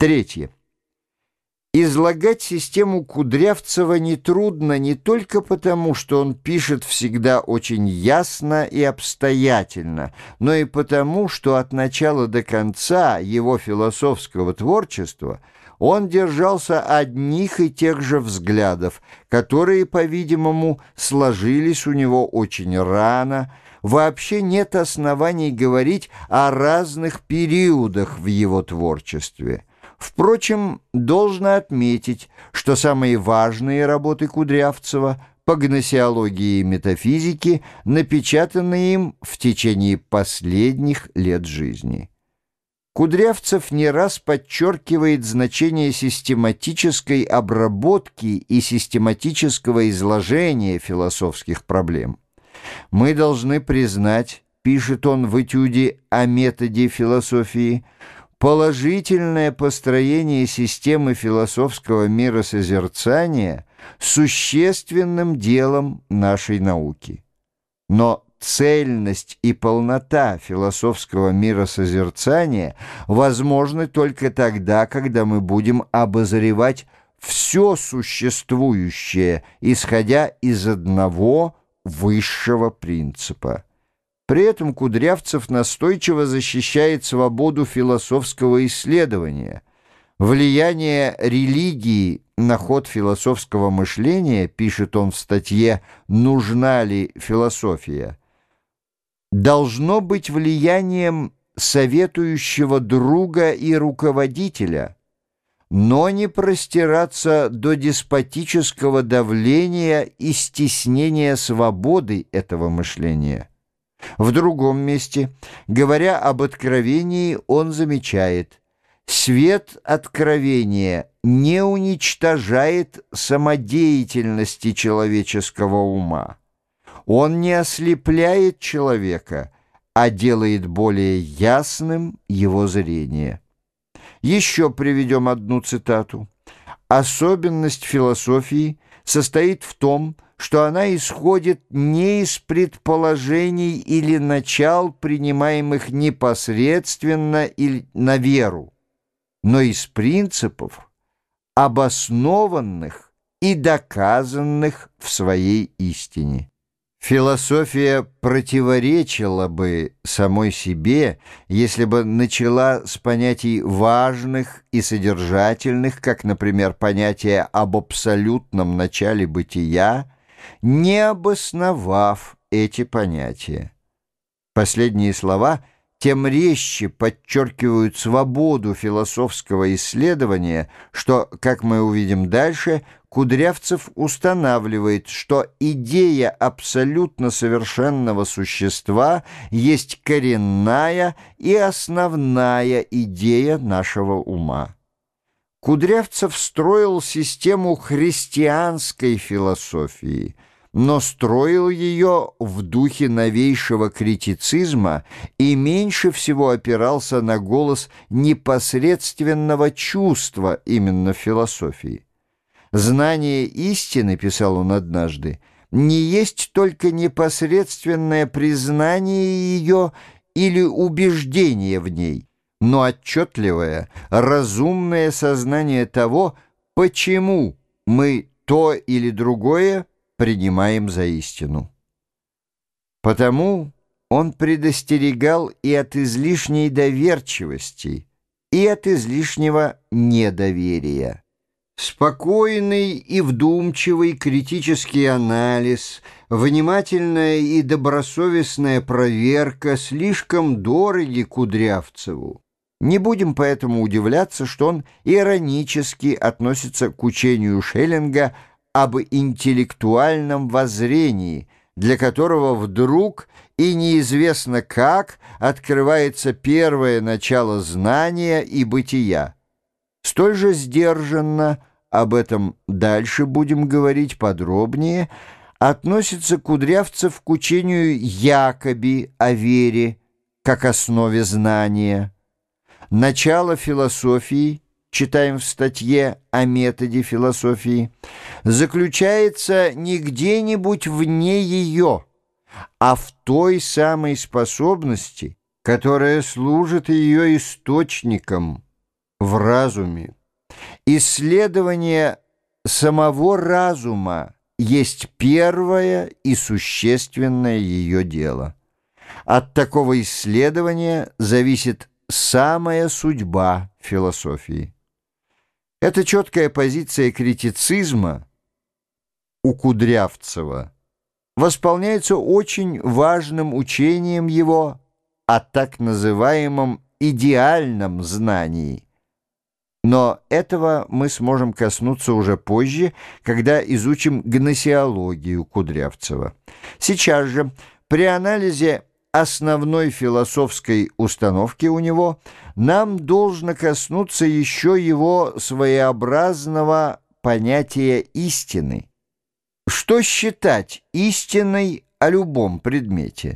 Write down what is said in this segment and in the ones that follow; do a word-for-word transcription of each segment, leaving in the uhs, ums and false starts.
Третье. Излагать систему Кудрявцева нетрудно не только потому, что он пишет всегда очень ясно и обстоятельно, но и потому, что от начала до конца его философского творчества он держался одних и тех же взглядов, которые, по-видимому, сложились у него очень рано. Вообще нет оснований говорить о разных периодах в его творчестве. Впрочем, должно отметить, что самые важные работы Кудрявцева по гносеологии и метафизике напечатаны им в течение последних лет жизни. Кудрявцев не раз подчеркивает значение систематической обработки и систематического изложения философских проблем. «Мы должны признать, — пишет он в этюде о методе философии, — положительное построение системы философского миросозерцания существенным делом нашей науки. Но цельность и полнота философского миросозерцания возможны только тогда, когда мы будем обозревать все существующее, исходя из одного высшего принципа». При этом Кудрявцев настойчиво защищает свободу философского исследования. Влияние религии на ход философского мышления, пишет он в статье «Нужна ли философия?», должно быть влиянием советующего друга и руководителя, но не простираться до деспотического давления и стеснения свободы этого мышления. В другом месте, говоря об откровении, он замечает: «Свет откровения не уничтожает самодеятельности человеческого ума. Он не ослепляет человека, а делает более ясным его зрение». Еще приведем одну цитату. «Особенность философии состоит в том, что она исходит не из предположений или начал, принимаемых непосредственно или на веру, но из принципов, обоснованных и доказанных в своей истине». Философия противоречила бы самой себе, если бы начала с понятий важных и содержательных, как, например, понятие об абсолютном начале бытия, не обосновав эти понятия. Последние слова тем резче подчеркивают свободу философского исследования, что, как мы увидим дальше, Кудрявцев устанавливает, что идея абсолютно совершенного существа есть коренная и основная идея нашего ума. Кудрявцев строил систему христианской философии, но строил ее в духе новейшего критицизма и меньше всего опирался на голос непосредственного чувства именно в философии. «Знание истины, — писал он однажды, — не есть только непосредственное признание ее или убеждение в ней, но отчетливое, разумное сознание того, почему мы то или другое принимаем за истину». Потому он предостерегал и от излишней доверчивости, и от излишнего недоверия. Спокойный и вдумчивый критический анализ, внимательная и добросовестная проверка слишком дороги Кудрявцеву. Не будем поэтому удивляться, что он иронически относится к учению Шеллинга об интеллектуальном воззрении, для которого вдруг и неизвестно как открывается первое начало знания и бытия. Столь же сдержанно, об этом дальше будем говорить подробнее, относится Кудрявцев к учению Якоби о вере как основе знания. Начало философии, читаем в статье о методе философии, заключается не где-нибудь вне ее, а в той самой способности, которая служит ее источником, в разуме. Исследование самого разума есть первое и существенное ее дело. От такого исследования зависит самая судьба философии. Эта четкая позиция критицизма у Кудрявцева восполняется очень важным учением его о так называемом идеальном знании. Но этого мы сможем коснуться уже позже, когда изучим гносеологию Кудрявцева. Сейчас же, при анализе основной философской установки у него, нам должно коснуться еще его своеобразного понятия истины. Что считать истиной о любом предмете?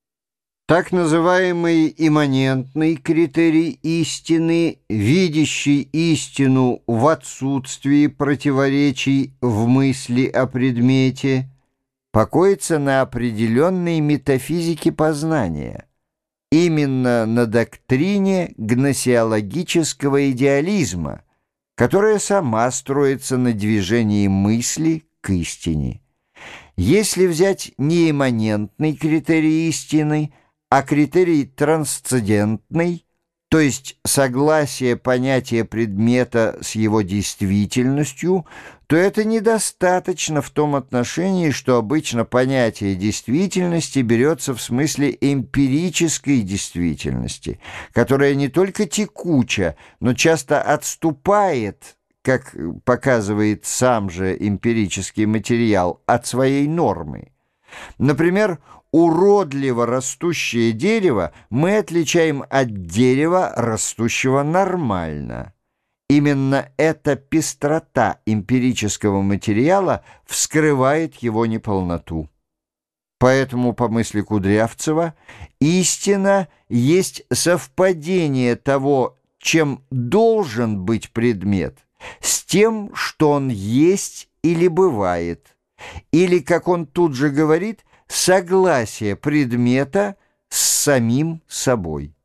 Так называемый имманентный критерий истины, видящий истину в отсутствии противоречий в мысли о предмете, покоится на определенной метафизике познания, именно на доктрине гносеологического идеализма, которая сама строится на движении мысли к истине. Если взять не имманентный критерий истины, а критерий трансцендентный, то есть согласие понятия предмета с его действительностью, то это недостаточно в том отношении, что обычно понятие действительности берется в смысле эмпирической действительности, которая не только текуча, но часто отступает, как показывает сам же эмпирический материал, от своей нормы. Например, уродливо растущее дерево мы отличаем от дерева, растущего нормально. Именно эта пестрота эмпирического материала вскрывает его неполноту. Поэтому, по мысли Кудрявцева, истина есть совпадение того, чем должен быть предмет, с тем, что он есть или бывает, или, как он тут же говорит, согласие предмета с самим собой.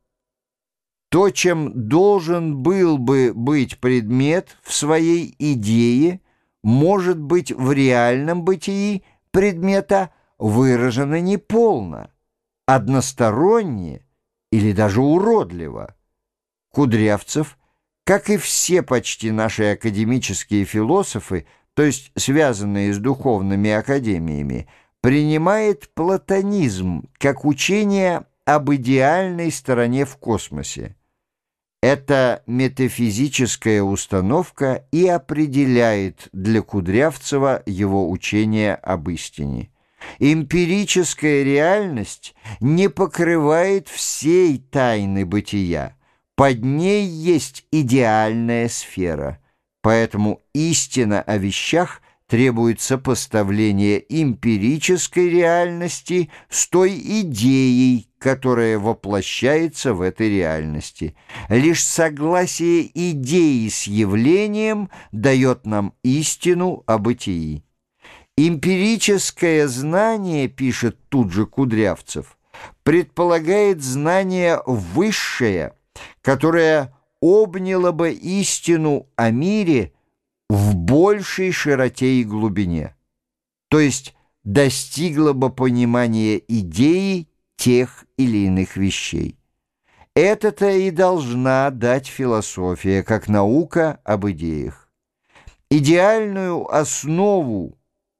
То, чем должен был бы быть предмет в своей идее, может быть в реальном бытии предмета выражено неполно, односторонне или даже уродливо. Кудрявцев, как и все почти наши академические философы, то есть связанные с духовными академиями, принимает платонизм как учение об идеальной стороне в космосе. Эта метафизическая установка и определяет для Кудрявцева его учение об истине. Эмпирическая реальность не покрывает всей тайны бытия. Под ней есть идеальная сфера, поэтому истина о вещах требует сопоставления эмпирической реальности с той идеей, которая воплощается в этой реальности. Лишь согласие идеи с явлением дает нам истину о бытии. Эмпирическое знание, пишет тут же Кудрявцев, предполагает знание высшее, которое обняло бы истину о мире в большей широте и глубине, то есть достигло бы понимания идеи тех или иных вещей. Это-то и должна дать философия, как наука об идеях. Идеальную основу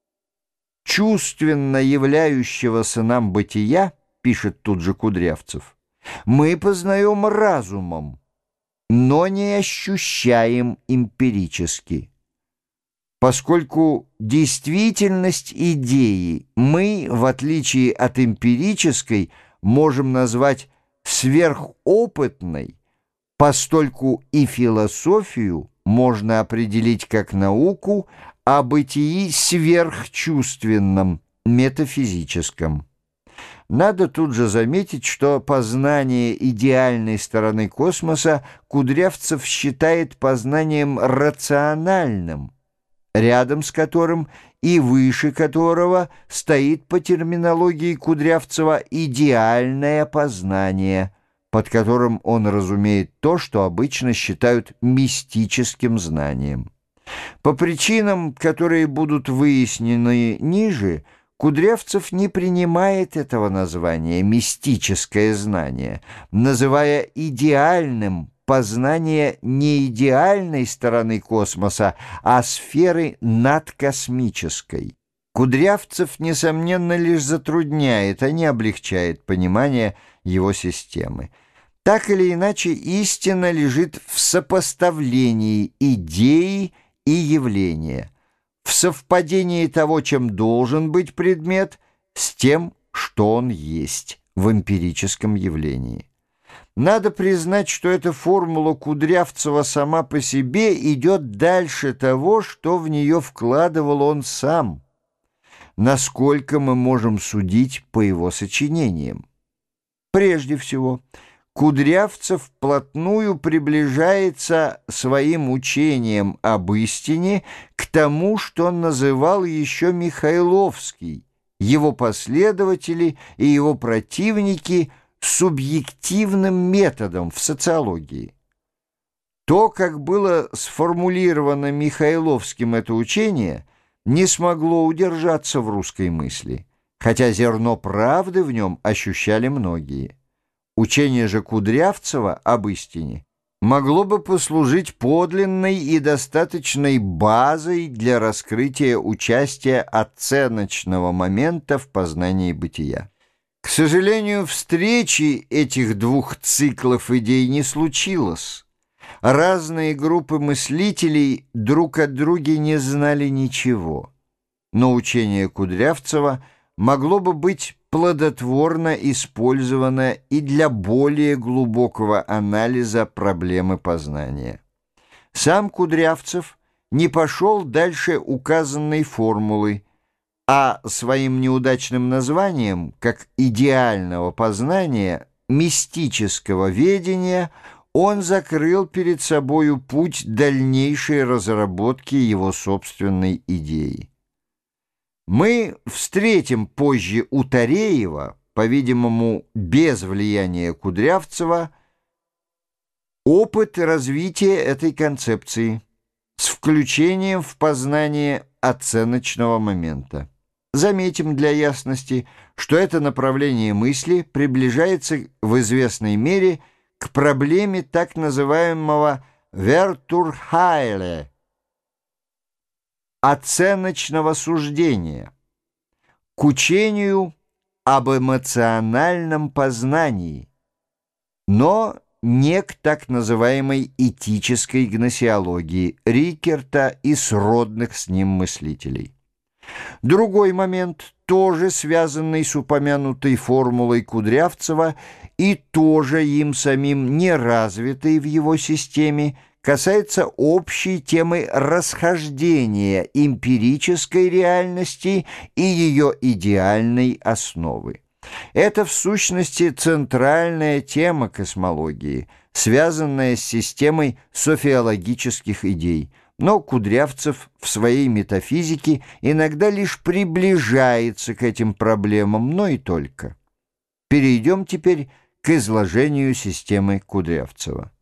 чувственно являющегося нам бытия, пишет тут же Кудрявцев, мы познаем разумом, но не ощущаем эмпирически. Поскольку действительность идеи мы, в отличие от эмпирической, можем назвать сверхопытной, постольку и философию можно определить как науку о бытии сверхчувственном, метафизическом. Надо тут же заметить, что познание идеальной стороны космоса Кудрявцев считает познанием рациональным, рядом с которым и выше которого стоит по терминологии Кудрявцева идеальное познание, под которым он разумеет то, что обычно считают мистическим знанием. По причинам, которые будут выяснены ниже, Кудрявцев не принимает этого названия «мистическое знание», называя идеальным познание не идеальной стороны космоса, а сферы надкосмической. Кудрявцев, несомненно, лишь затрудняет, а не облегчает понимание его системы. Так или иначе, истина лежит в сопоставлении идеи и явления, в совпадении того, чем должен быть предмет, с тем, что он есть в эмпирическом явлении. Надо признать, что эта формула Кудрявцева сама по себе идет дальше того, что в нее вкладывал он сам, насколько мы можем судить по его сочинениям. Прежде всего, Кудрявцев вплотную приближается своим учением об истине к тому, что он называл еще Михайловский, его последователи и его противники субъективным методом в социологии. То, как было сформулировано Михайловским это учение, не смогло удержаться в русской мысли, хотя зерно правды в нем ощущали многие. Учение же Кудрявцева об истине могло бы послужить подлинной и достаточной базой для раскрытия участия оценочного момента в познании бытия. К сожалению, встречи этих двух циклов идей не случилось. Разные группы мыслителей друг от друга не знали ничего, но учение Кудрявцева могло бы быть плодотворно использовано и для более глубокого анализа проблемы познания. Сам Кудрявцев не пошел дальше указанной формулы, а своим неудачным названием, как идеального познания, мистического ведения, он закрыл перед собою путь дальнейшей разработки его собственной идеи. Мы встретим позже у Тареева, по-видимому, без влияния Кудрявцева, опыт развития этой концепции с включением в познание оценочного момента. Заметим для ясности, что это направление мысли приближается в известной мере к проблеме так называемого «Вертурхайле» оценочного суждения, к учению об эмоциональном познании, но не к так называемой этической гносеологии Рикерта и сродных с ним мыслителей. Другой момент, тоже связанный с упомянутой формулой Кудрявцева и тоже им самим не развитый в его системе, касается общей темы расхождения эмпирической реальности и ее идеальной основы. Это, в сущности, центральная тема космологии, связанная с системой софиологических идей, но Кудрявцев в своей метафизике иногда лишь приближается к этим проблемам, но и только. Перейдем теперь к изложению системы Кудрявцева.